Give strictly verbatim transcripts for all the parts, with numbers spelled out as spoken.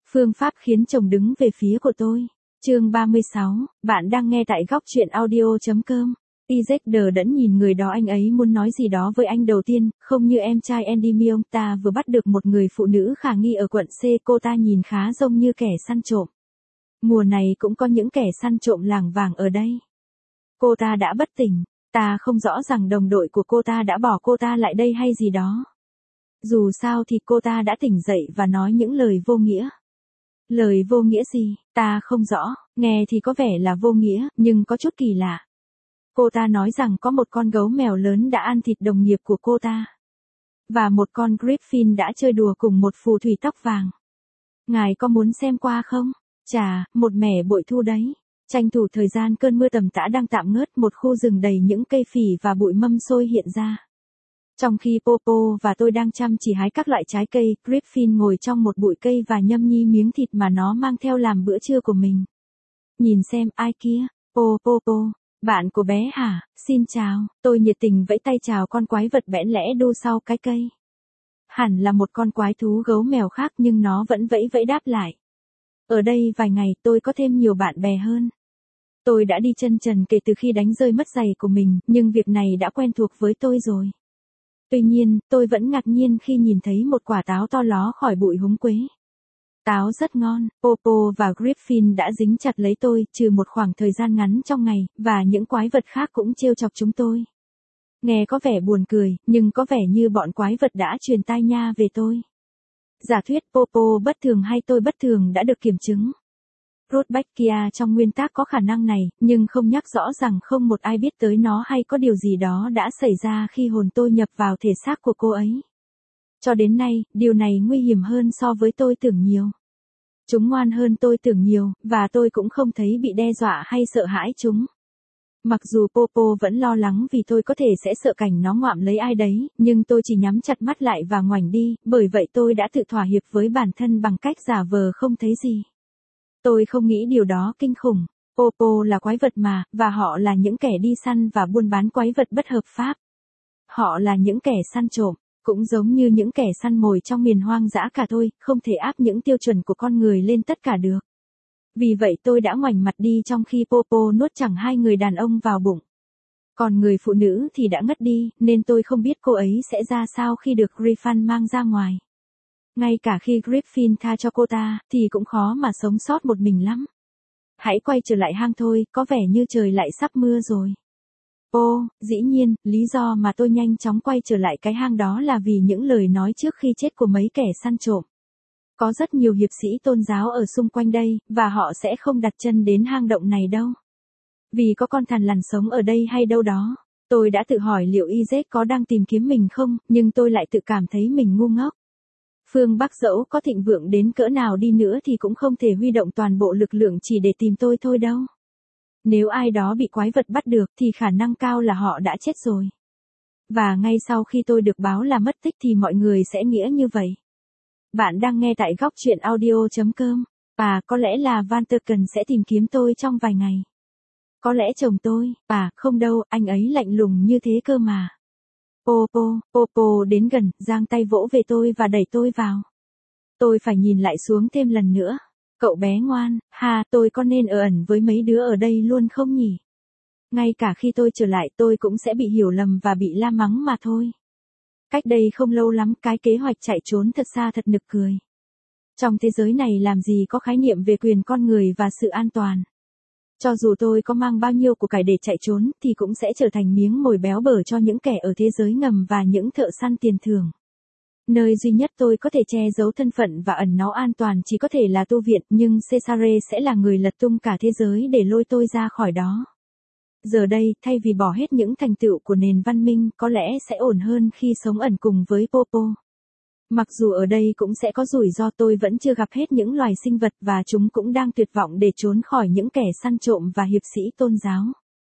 Phương pháp khiến chồng đứng về phía của tôi. Chương ba mươi sáu, bạn đang nghe tại góc truyện audio.com. Izek đờ đẫn nhìn người đó, anh ấy muốn nói gì đó với anh đầu tiên, không như em trai Andy Myung, ta vừa bắt được một người phụ nữ khả nghi ở quận C, cô ta nhìn khá giống như kẻ săn trộm. Mùa này cũng có những kẻ săn trộm lảng vảng ở đây. Cô ta đã bất tỉnh, ta không rõ rằng đồng đội của cô ta đã bỏ cô ta lại đây hay gì đó. Dù sao thì cô ta đã tỉnh dậy và nói những lời vô nghĩa. Lời vô nghĩa gì, ta không rõ, nghe thì có vẻ là vô nghĩa, nhưng có chút kỳ lạ. Cô ta nói rằng có một con gấu mèo lớn đã ăn thịt đồng nghiệp của cô ta. Và một con Griffin đã chơi đùa cùng một phù thủy tóc vàng. Ngài có muốn xem qua không? Chà, một mẻ bội thu đấy. Tranh thủ thời gian cơn mưa tầm tã đang tạm ngớt, một khu rừng đầy những cây phỉ và bụi mâm xôi hiện ra. Trong khi Popo và tôi đang chăm chỉ hái các loại trái cây, Griffin ngồi trong một bụi cây và nhâm nhi miếng thịt mà nó mang theo làm bữa trưa của mình. Nhìn xem, ai kia? Popo, bạn của bé hả? Xin chào, tôi nhiệt tình vẫy tay chào con quái vật bẽn lẽ đu sau cái cây. Hẳn là một con quái thú gấu mèo khác nhưng nó vẫn vẫy vẫy đáp lại. Ở đây vài ngày tôi có thêm nhiều bạn bè hơn. Tôi đã đi chân trần kể từ khi đánh rơi mất giày của mình, nhưng việc này đã quen thuộc với tôi rồi. Tuy nhiên, tôi vẫn ngạc nhiên khi nhìn thấy một quả táo to ló khỏi bụi húng quế. Táo rất ngon, Popo và Griffin đã dính chặt lấy tôi, trừ một khoảng thời gian ngắn trong ngày, và những quái vật khác cũng trêu chọc chúng tôi. Nghe có vẻ buồn cười, nhưng có vẻ như bọn quái vật đã truyền tai nha về tôi. Giả thuyết Popo bất thường hay tôi bất thường đã được kiểm chứng. Rudbeckia trong nguyên tác có khả năng này, nhưng không nhắc rõ rằng không một ai biết tới nó hay có điều gì đó đã xảy ra khi hồn tôi nhập vào thể xác của cô ấy. Cho đến nay, điều này nguy hiểm hơn so với tôi tưởng nhiều. Chúng ngoan hơn tôi tưởng nhiều, và tôi cũng không thấy bị đe dọa hay sợ hãi chúng. Mặc dù Popo vẫn lo lắng vì tôi có thể sẽ sợ cảnh nó ngoạm lấy ai đấy, nhưng tôi chỉ nhắm chặt mắt lại và ngoảnh đi, bởi vậy tôi đã tự thỏa hiệp với bản thân bằng cách giả vờ không thấy gì. Tôi không nghĩ điều đó kinh khủng. Popo là quái vật mà, và họ là những kẻ đi săn và buôn bán quái vật bất hợp pháp. Họ là những kẻ săn trộm, cũng giống như những kẻ săn mồi trong miền hoang dã cả thôi, không thể áp những tiêu chuẩn của con người lên tất cả được. Vì vậy tôi đã ngoảnh mặt đi trong khi Popo nuốt chẳng hai người đàn ông vào bụng. Còn người phụ nữ thì đã ngất đi, nên tôi không biết cô ấy sẽ ra sao khi được Griffin mang ra ngoài. Ngay cả khi Griffin tha cho cô ta, thì cũng khó mà sống sót một mình lắm. Hãy quay trở lại hang thôi, có vẻ như trời lại sắp mưa rồi. Ô, dĩ nhiên, lý do mà tôi nhanh chóng quay trở lại cái hang đó là vì những lời nói trước khi chết của mấy kẻ săn trộm. Có rất nhiều hiệp sĩ tôn giáo ở xung quanh đây, và họ sẽ không đặt chân đến hang động này đâu. Vì có con thằn lằn sống ở đây hay đâu đó. Tôi đã tự hỏi liệu Izek có đang tìm kiếm mình không, nhưng tôi lại tự cảm thấy mình ngu ngốc. Phương Bắc dẫu có thịnh vượng đến cỡ nào đi nữa thì cũng không thể huy động toàn bộ lực lượng chỉ để tìm tôi thôi đâu. Nếu ai đó bị quái vật bắt được thì khả năng cao là họ đã chết rồi. Và ngay sau khi tôi được báo là mất tích thì mọi người sẽ nghĩa như vậy. Bạn đang nghe tại góc truyện audio.com. Và có lẽ là Van Tuken sẽ tìm kiếm tôi trong vài ngày. Có lẽ chồng tôi, à, không đâu, anh ấy lạnh lùng như thế cơ mà. Popo, Popo đến gần, giang tay vỗ về tôi và đẩy tôi vào. Tôi phải nhìn lại xuống thêm lần nữa. Cậu bé ngoan, ha, tôi có nên ở ẩn với mấy đứa ở đây luôn không nhỉ? Ngay cả khi tôi trở lại tôi cũng sẽ bị hiểu lầm và bị la mắng mà thôi. Cách đây không lâu lắm cái kế hoạch chạy trốn thật xa thật nực cười. Trong thế giới này làm gì có khái niệm về quyền con người và sự an toàn. Cho dù tôi có mang bao nhiêu của cải để chạy trốn thì cũng sẽ trở thành miếng mồi béo bở cho những kẻ ở thế giới ngầm và những thợ săn tiền thưởng. Nơi duy nhất tôi có thể che giấu thân phận và ẩn náu an toàn chỉ có thể là tu viện, nhưng Cesare sẽ là người lật tung cả thế giới để lôi tôi ra khỏi đó. Giờ đây, thay vì bỏ hết những thành tựu của nền văn minh, có lẽ sẽ ổn hơn khi sống ẩn cùng với Popo. Mặc dù ở đây cũng sẽ có rủi ro, tôi vẫn chưa gặp hết những loài sinh vật và chúng cũng đang tuyệt vọng để trốn khỏi những kẻ săn trộm và hiệp sĩ tôn giáo.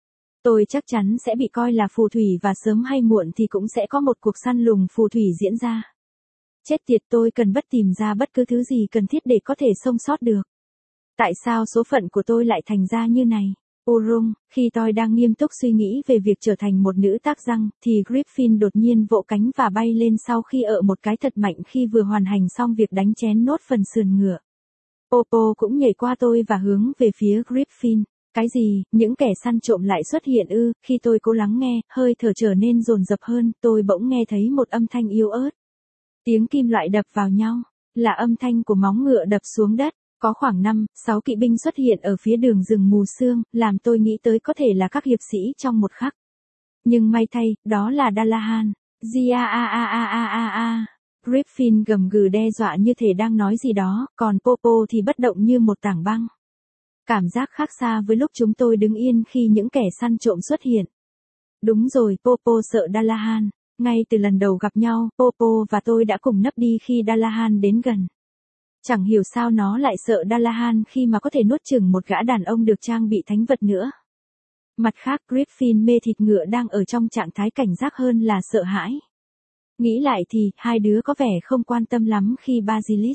Tôi chắc chắn sẽ bị coi là phù thủy và sớm hay muộn thì cũng sẽ có một cuộc săn lùng phù thủy diễn ra. Chết tiệt, tôi cần bất tìm ra bất cứ thứ gì cần thiết để có thể sống sót được. Tại sao số phận của tôi lại thành ra như này? Urung, khi tôi đang nghiêm túc suy nghĩ về việc trở thành một nữ tác răng, thì Griffin đột nhiên vỗ cánh và bay lên sau khi ợ một cái thật mạnh khi vừa hoàn thành xong việc đánh chén nốt phần sườn ngựa. Popo cũng nhảy qua tôi và hướng về phía Griffin. Cái gì, những kẻ săn trộm lại xuất hiện ư? Khi tôi cố lắng nghe, hơi thở trở nên dồn dập hơn, tôi bỗng nghe thấy một âm thanh yếu ớt. Tiếng kim loại đập vào nhau, là âm thanh của móng ngựa đập xuống đất. Có khoảng năm, sáu kỵ binh xuất hiện ở phía đường rừng mù sương, làm tôi nghĩ tới có thể là các hiệp sĩ trong một khắc. Nhưng may thay, đó là Dalahan. Gia a a a a a a. Griffin gầm gừ đe dọa như thể đang nói gì đó, còn Popo thì bất động như một tảng băng. Cảm giác khác xa với lúc chúng tôi đứng yên khi những kẻ săn trộm xuất hiện. Đúng rồi, Popo sợ Dalahan. Ngay từ lần đầu gặp nhau, Popo và tôi đã cùng nấp đi khi Dalahan đến gần. Chẳng hiểu sao nó lại sợ Dalahan khi mà có thể nuốt chửng một gã đàn ông được trang bị thánh vật nữa. Mặt khác, Griffin mê thịt ngựa đang ở trong trạng thái cảnh giác hơn là sợ hãi. Nghĩ lại thì, hai đứa có vẻ không quan tâm lắm khi Basilisk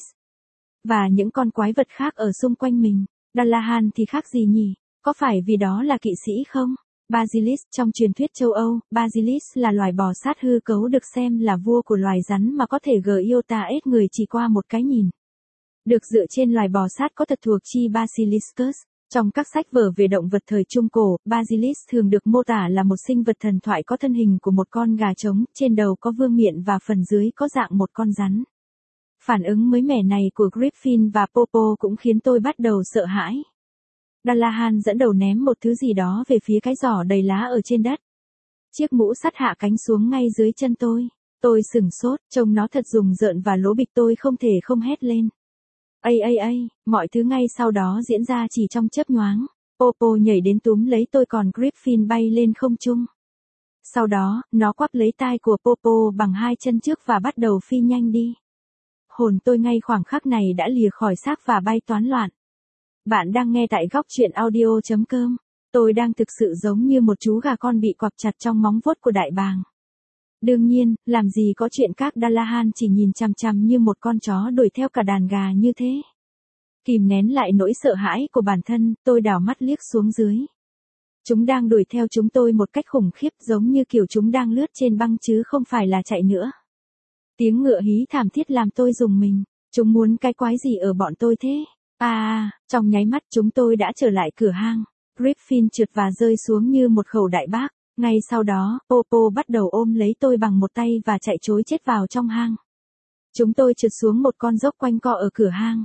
và những con quái vật khác ở xung quanh mình. Dalahan thì khác gì nhỉ? Có phải vì đó là kỵ sĩ không? Basilisk trong truyền thuyết châu Âu, Basilisk là loài bò sát hư cấu được xem là vua của loài rắn mà có thể gờ yêu ta ết người chỉ qua một cái nhìn. Được dựa trên loài bò sát có thật thuộc chi Basiliscus. Trong các sách vở về động vật thời Trung Cổ, Basilisk thường được mô tả là một sinh vật thần thoại có thân hình của một con gà trống, trên đầu có vương miện và phần dưới có dạng một con rắn. Phản ứng mới mẻ này của Griffin và Popo cũng khiến tôi bắt đầu sợ hãi. Dalahan dẫn đầu ném một thứ gì đó về phía cái giỏ đầy lá ở trên đất. Chiếc mũ sắt hạ cánh xuống ngay dưới chân tôi. Tôi sửng sốt, trông nó thật rùng rợn và lố bịch, tôi không thể không hét lên. Ây ây ây, mọi thứ ngay sau đó diễn ra chỉ trong chớp nhoáng. Popo nhảy đến túm lấy tôi còn Griffin bay lên không trung. Sau đó, nó quắp lấy tai của Popo bằng hai chân trước và bắt đầu phi nhanh đi. Hồn tôi ngay khoảng khắc này đã lìa khỏi xác và bay toán loạn. Bạn đang nghe tại góc truyện audio chấm com. Tôi đang thực sự giống như một chú gà con bị quặp chặt trong móng vuốt của đại bàng. Đương nhiên, làm gì có chuyện các Dalahan chỉ nhìn chằm chằm như một con chó đuổi theo cả đàn gà như thế. Kìm nén lại nỗi sợ hãi của bản thân, tôi đảo mắt liếc xuống dưới. Chúng đang đuổi theo chúng tôi một cách khủng khiếp, giống như kiểu chúng đang lướt trên băng chứ không phải là chạy nữa. Tiếng ngựa hí thảm thiết làm tôi rùng mình. Chúng muốn cái quái gì ở bọn tôi thế? À, trong nháy mắt chúng tôi đã trở lại cửa hang. Griffin trượt và rơi xuống như một khẩu đại bác. Ngay sau đó, Popo bắt đầu ôm lấy tôi bằng một tay và chạy trối chết vào trong hang. Chúng tôi trượt xuống một con dốc quanh co ở cửa hang.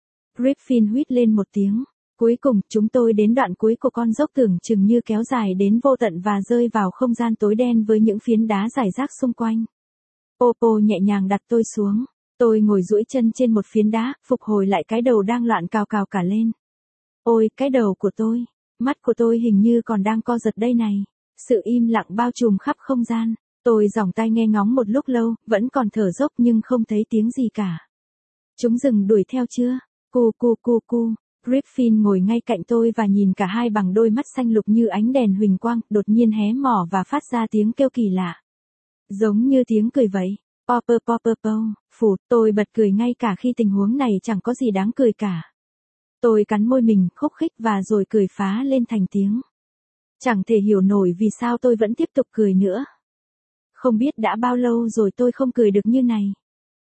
Griffin huýt lên một tiếng. Cuối cùng, chúng tôi đến đoạn cuối của con dốc tưởng chừng như kéo dài đến vô tận và rơi vào không gian tối đen với những phiến đá rải rác xung quanh. Popo nhẹ nhàng đặt tôi xuống. Tôi ngồi duỗi chân trên một phiến đá, phục hồi lại cái đầu đang loạn cào cào cả lên. Ôi, cái đầu của tôi. Mắt của tôi hình như còn đang co giật đây này. Sự im lặng bao trùm khắp không gian. Tôi giòng tai nghe ngóng một lúc lâu, vẫn còn thở dốc nhưng không thấy tiếng gì cả. Chúng dừng đuổi theo chưa? Cu cu cu cu. Griffin ngồi ngay cạnh tôi và nhìn cả hai bằng đôi mắt xanh lục như ánh đèn huỳnh quang, đột nhiên hé mỏ và phát ra tiếng kêu kỳ lạ. Giống như tiếng cười vậy. Popper popper po, phụt, tôi bật cười ngay cả khi tình huống này chẳng có gì đáng cười cả. Tôi cắn môi mình, khúc khích và rồi cười phá lên thành tiếng. Chẳng thể hiểu nổi vì sao tôi vẫn tiếp tục cười nữa. Không biết đã bao lâu rồi tôi không cười được như này.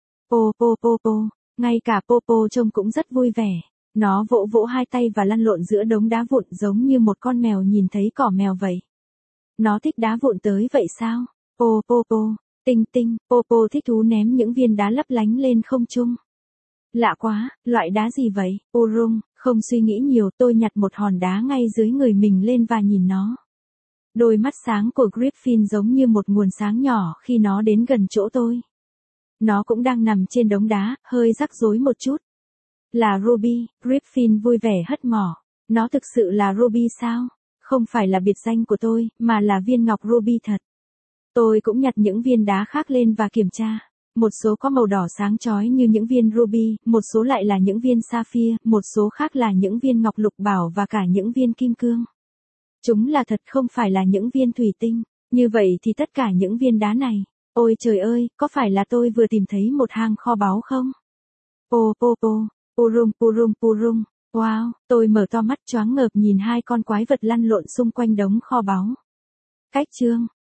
Po po po po, ngay cả Popo trông cũng rất vui vẻ. Nó vỗ vỗ hai tay và lăn lộn giữa đống đá vụn giống như một con mèo nhìn thấy cỏ mèo vậy. Nó thích đá vụn tới vậy sao? Po po po, tinh tinh, Popo thích thú ném những viên đá lấp lánh lên không trung. Lạ quá, loại đá gì vậy? Urung, không suy nghĩ nhiều, tôi nhặt một hòn đá ngay dưới người mình lên và nhìn nó. Đôi mắt sáng của Griffin giống như một nguồn sáng nhỏ khi nó đến gần chỗ tôi. Nó cũng đang nằm trên đống đá, hơi rắc rối một chút. Là Ruby, Griffin vui vẻ hất mỏ. Nó thực sự là Ruby sao? Không phải là biệt danh của tôi, mà là viên ngọc Ruby thật. Tôi cũng nhặt những viên đá khác lên và kiểm tra. Một số có màu đỏ sáng chói như những viên ruby, một số lại là những viên sapphire, một số khác là những viên ngọc lục bảo và cả những viên kim cương. Chúng là thật không phải là những viên thủy tinh. Như vậy thì tất cả những viên đá này. Ôi trời ơi, có phải là tôi vừa tìm thấy một hang kho báu không? Po po po, purum purum purum. Wow, tôi mở to mắt choáng ngợp nhìn hai con quái vật lăn lộn xung quanh đống kho báu. Cách chương